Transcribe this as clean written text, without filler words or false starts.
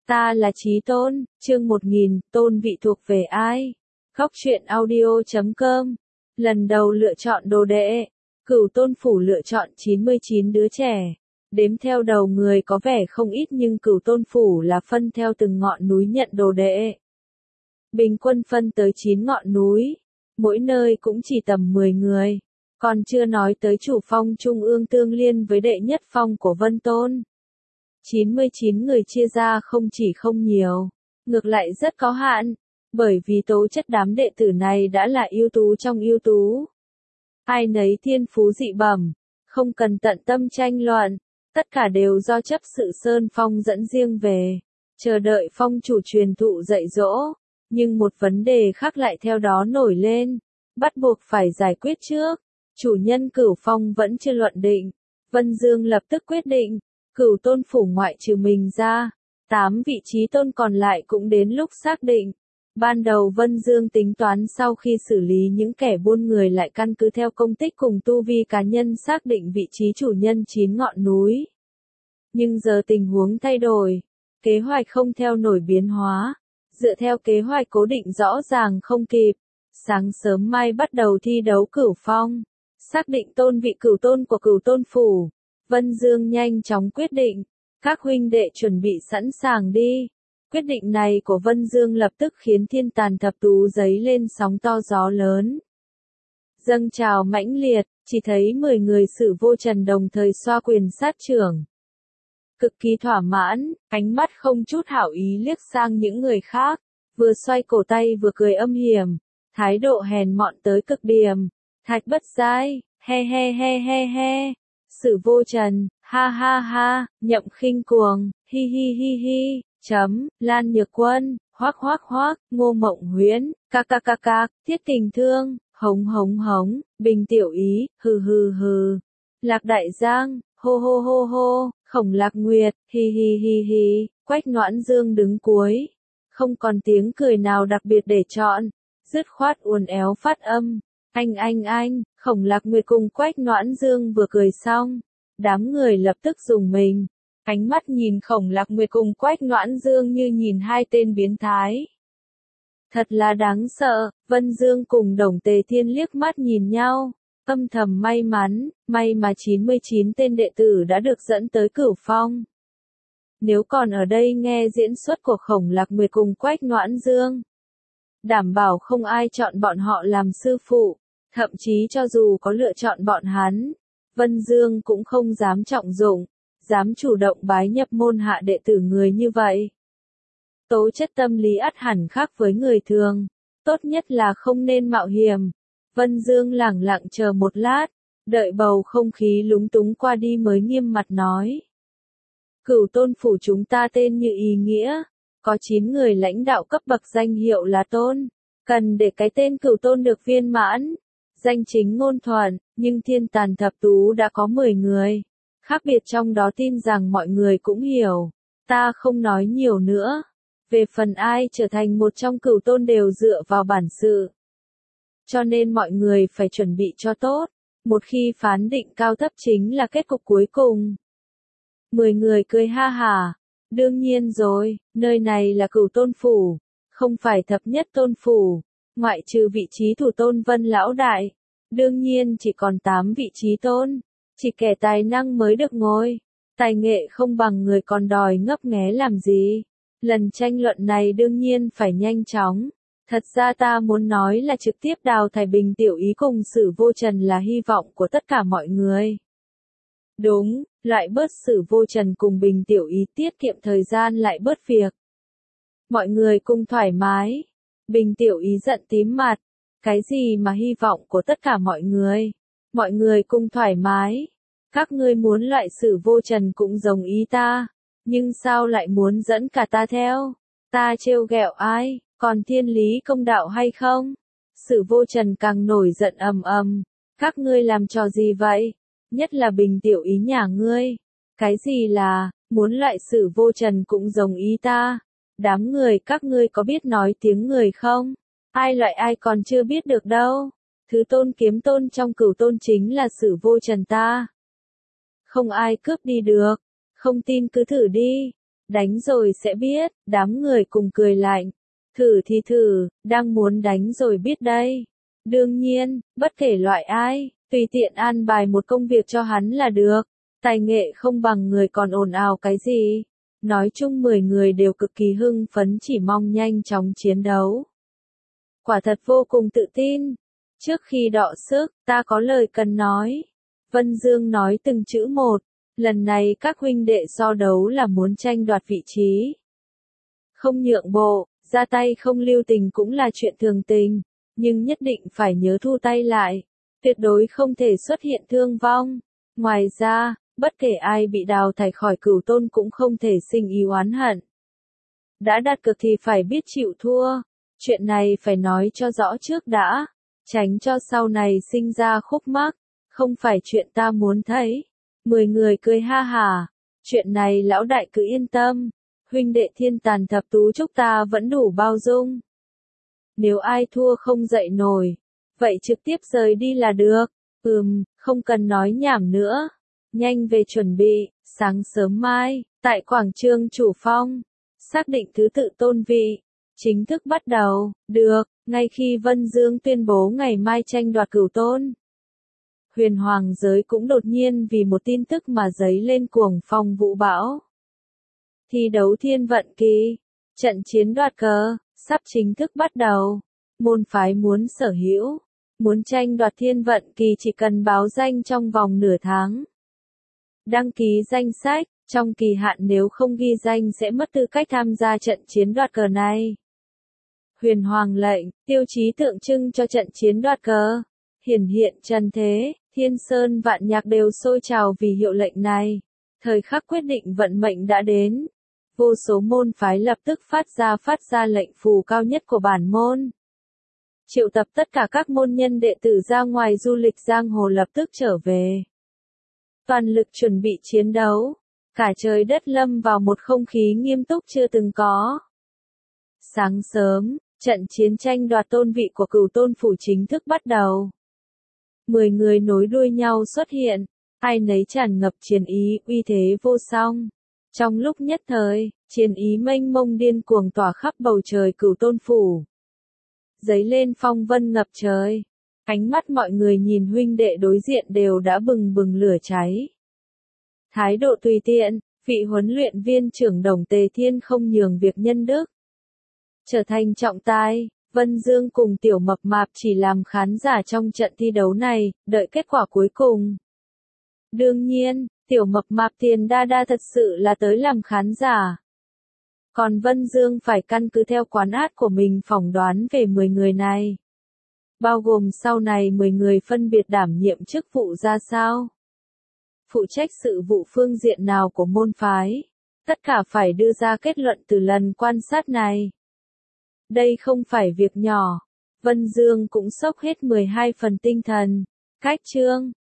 Ta là Chí Tôn, chương 1000, tôn vị thuộc về ai? Góc truyện audio.com. Lần đầu lựa chọn đồ đệ, Cửu Tôn Phủ lựa chọn 99 đứa trẻ. Đếm theo đầu người có vẻ không ít nhưng Cửu Tôn Phủ là phân theo từng ngọn núi nhận đồ đệ. Bình quân phân tới 9 ngọn núi, mỗi nơi cũng chỉ tầm 10 người. Còn chưa nói tới chủ phong trung ương tương liên với đệ nhất phong của Vân Tôn. 99 người chia ra không chỉ không nhiều, ngược lại rất có hạn, bởi vì tố chất đám đệ tử này đã là ưu tú trong ưu tú. Ai nấy thiên phú dị bẩm, không cần tận tâm tranh luận, tất cả đều do chấp sự Sơn Phong dẫn riêng về, chờ đợi phong chủ truyền thụ dạy dỗ, nhưng một vấn đề khác lại theo đó nổi lên, bắt buộc phải giải quyết trước. Chủ nhân Cửu Phong vẫn chưa luận định, Vân Dương lập tức quyết định, Cửu Tôn Phủ ngoại trừ mình ra, 8 vị trí tôn còn lại cũng đến lúc xác định. Ban đầu Vân Dương tính toán sau khi xử lý những kẻ buôn người lại căn cứ theo công tích cùng tu vi cá nhân xác định vị trí chủ nhân 9 ngọn núi. Nhưng giờ tình huống thay đổi, kế hoạch không theo nổi biến hóa, dựa theo kế hoạch cố định rõ ràng không kịp. Sáng sớm mai bắt đầu thi đấu Cửu Phong, xác định tôn vị Cửu Tôn của Cửu Tôn Phủ. Vân Dương nhanh chóng quyết định, các huynh đệ chuẩn bị sẵn sàng đi. Quyết định này của Vân Dương lập tức khiến thiên tàn thập tú giấy lên sóng to gió lớn. Dâng trào mãnh liệt, chỉ thấy 10 người Sử Vô Trần đồng thời xoa quyền sát trưởng. Cực kỳ thỏa mãn, ánh mắt không chút hảo ý liếc sang những người khác, vừa xoay cổ tay vừa cười âm hiểm, thái độ hèn mọn tới cực điểm. Thạch Bất Giai, he he he he he. Sử Vô Trần, ha ha ha, Nhậm Khinh Cuồng, hi hi hi hi, Lan Nhược Quân, hoác hoác hoác, Ngô Mộng Huyễn, ca ca ca ca, Thiết Kình Thương, hống hống hống, Bình Tiểu Ý, hừ hừ hừ, Lạc Đại Giang, hô hô hô hô, Khổng Lạc Nguyệt, hi hi hi hi, Quách Noãn Dương đứng cuối, không còn tiếng cười nào đặc biệt để chọn, dứt khoát uốn éo phát âm. Anh, Khổng Lạc Nguyệt cùng Quách Noãn Dương vừa cười xong, đám người lập tức rùng mình, ánh mắt nhìn Khổng Lạc Nguyệt cùng Quách Noãn Dương như nhìn hai tên biến thái. Thật là đáng sợ, Vân Dương cùng Đồng Tề Thiên liếc mắt nhìn nhau, âm thầm may mắn, may mà 99 tên đệ tử đã được dẫn tới Cửu Phong. Nếu còn ở đây nghe diễn xuất của Khổng Lạc Nguyệt cùng Quách Noãn Dương, đảm bảo không ai chọn bọn họ làm sư phụ. Thậm chí cho dù có lựa chọn bọn hắn, Vân Dương cũng không dám trọng dụng, dám chủ động bái nhập môn hạ đệ tử người như vậy. Tố chất tâm lý ắt hẳn khác với người thường, tốt nhất là không nên mạo hiểm. Vân Dương lẳng lặng chờ một lát, đợi bầu không khí lúng túng qua đi mới nghiêm mặt nói. Cửu Tôn Phủ chúng ta tên như ý nghĩa, có 9 người lãnh đạo cấp bậc danh hiệu là tôn, cần để cái tên Cửu Tôn được viên mãn. Danh chính ngôn thuận, nhưng thiên tàn thập tú đã có 10 người. Khác biệt trong đó tin rằng mọi người cũng hiểu. Ta không nói nhiều nữa. Về phần ai trở thành một trong Cửu Tôn đều dựa vào bản sự. Cho nên mọi người phải chuẩn bị cho tốt. Một khi phán định cao thấp chính là kết cục cuối cùng. 10 người cười ha hả. Đương nhiên rồi, nơi này là Cửu Tôn Phủ. Không phải thập nhất tôn phủ. Ngoại trừ vị trí thủ tôn Vân Lão Đại, đương nhiên chỉ còn 8 vị trí tôn, chỉ kẻ tài năng mới được ngồi, tài nghệ không bằng người còn đòi ngấp nghé làm gì. Lần tranh luận này đương nhiên phải nhanh chóng, thật ra ta muốn nói là trực tiếp đào thải Bình Tiểu Ý cùng Sử Vô Trần là hy vọng của tất cả mọi người. Đúng, lại bớt Sử Vô Trần cùng Bình Tiểu Ý tiết kiệm thời gian lại bớt việc. Mọi người cùng thoải mái. Bình Tiểu Ý giận tím mặt. Cái gì mà hy vọng của tất cả mọi người? Mọi người cùng thoải mái. Các ngươi muốn loại Sử Vô Trần cũng giống ý ta. Nhưng sao lại muốn dẫn cả ta theo? Ta trêu ghẹo ai? Còn thiên lý công đạo hay không? Sử Vô Trần càng nổi giận ầm ầm. Các ngươi làm trò gì vậy? Nhất là Bình Tiểu Ý nhà ngươi. Cái gì là, muốn loại Sử Vô Trần cũng giống ý ta? Đám người các ngươi có biết nói tiếng người không? Ai loại ai còn chưa biết được đâu. Thứ tôn kiếm tôn trong Cửu Tôn chính là Sử Vô Trần ta. Không ai cướp đi được. Không tin cứ thử đi. Đánh rồi sẽ biết, đám người cùng cười lạnh. Thử thì thử, đang muốn đánh rồi biết đây. Đương nhiên, bất kể loại ai, tùy tiện an bài một công việc cho hắn là được. Tài nghệ không bằng người còn ồn ào cái gì. Nói chung 10 người đều cực kỳ hưng phấn chỉ mong nhanh chóng chiến đấu. Quả thật vô cùng tự tin. Trước khi đọ sức, ta có lời cần nói. Vân Dương nói từng chữ một. Lần này các huynh đệ so đấu là muốn tranh đoạt vị trí. Không nhượng bộ, ra tay không lưu tình cũng là chuyện thường tình. Nhưng nhất định phải nhớ thu tay lại. Tuyệt đối không thể xuất hiện thương vong. Ngoài ra, bất kể ai bị đào thải khỏi Cửu Tôn cũng không thể sinh ý oán hận. Đã đặt cược thì phải biết chịu thua. Chuyện này phải nói cho rõ trước đã. Tránh cho sau này sinh ra khúc mắc. Không phải chuyện ta muốn thấy. 10 người cười ha hả. Chuyện này lão đại cứ yên tâm. Huynh đệ Thiên Tàn Thập Tú chúc ta vẫn đủ bao dung. Nếu ai thua không dậy nổi, vậy trực tiếp rời đi là được. Không cần nói nhảm nữa. Nhanh về chuẩn bị, sáng sớm mai, tại quảng trường Chủ Phong, xác định thứ tự tôn vị, chính thức bắt đầu. Được, ngay khi Vân Dương tuyên bố ngày mai tranh đoạt Cửu Tôn, Huyền Hoàng giới cũng đột nhiên vì một tin tức mà dấy lên cuồng phong vũ bão. Thi đấu thiên vận kỳ, trận chiến đoạt cờ, sắp chính thức bắt đầu. Môn phái muốn sở hữu, muốn tranh đoạt thiên vận kỳ chỉ cần báo danh trong vòng nửa tháng. Đăng ký danh sách, trong kỳ hạn nếu không ghi danh sẽ mất tư cách tham gia trận chiến đoạt cờ này. Huyền Hoàng lệnh, tiêu chí tượng trưng cho trận chiến đoạt cờ. Hiển hiện trần thế, Thiên Sơn vạn nhạc đều sôi trào vì hiệu lệnh này. Thời khắc quyết định vận mệnh đã đến. Vô số môn phái lập tức phát ra lệnh phù cao nhất của bản môn. Triệu tập tất cả các môn nhân đệ tử ra ngoài du lịch giang hồ lập tức trở về. Toàn lực chuẩn bị chiến đấu. Cả trời đất lâm vào một không khí nghiêm túc chưa từng có. Sáng sớm, trận chiến tranh đoạt tôn vị của Cửu Tôn phủ chính thức bắt đầu. 10 người nối đuôi nhau xuất hiện, ai nấy tràn ngập chiến ý, uy thế vô song. Trong lúc nhất thời, chiến ý mênh mông điên cuồng tỏa khắp bầu trời Cửu Tôn phủ. Dấy lên phong vân ngập trời. Ánh mắt mọi người nhìn huynh đệ đối diện đều đã bừng bừng lửa cháy. Thái độ tùy tiện, vị huấn luyện viên trưởng Đồng Tề Thiên không nhường việc nhân đức. Trở thành trọng tài, Vân Dương cùng Tiểu Mập Mạp chỉ làm khán giả trong trận thi đấu này, đợi kết quả cuối cùng. Đương nhiên, Tiểu Mập Mạp Tiền Đa Đa thật sự là tới làm khán giả. Còn Vân Dương phải căn cứ theo quán át của mình phỏng đoán về 10 người này. Bao gồm sau này 10 người phân biệt đảm nhiệm chức vụ ra sao. Phụ trách sự vụ phương diện nào của môn phái. Tất cả phải đưa ra kết luận từ lần quan sát này. Đây không phải việc nhỏ. Vân Dương cũng sốc hết 12 phần tinh thần. Cách chương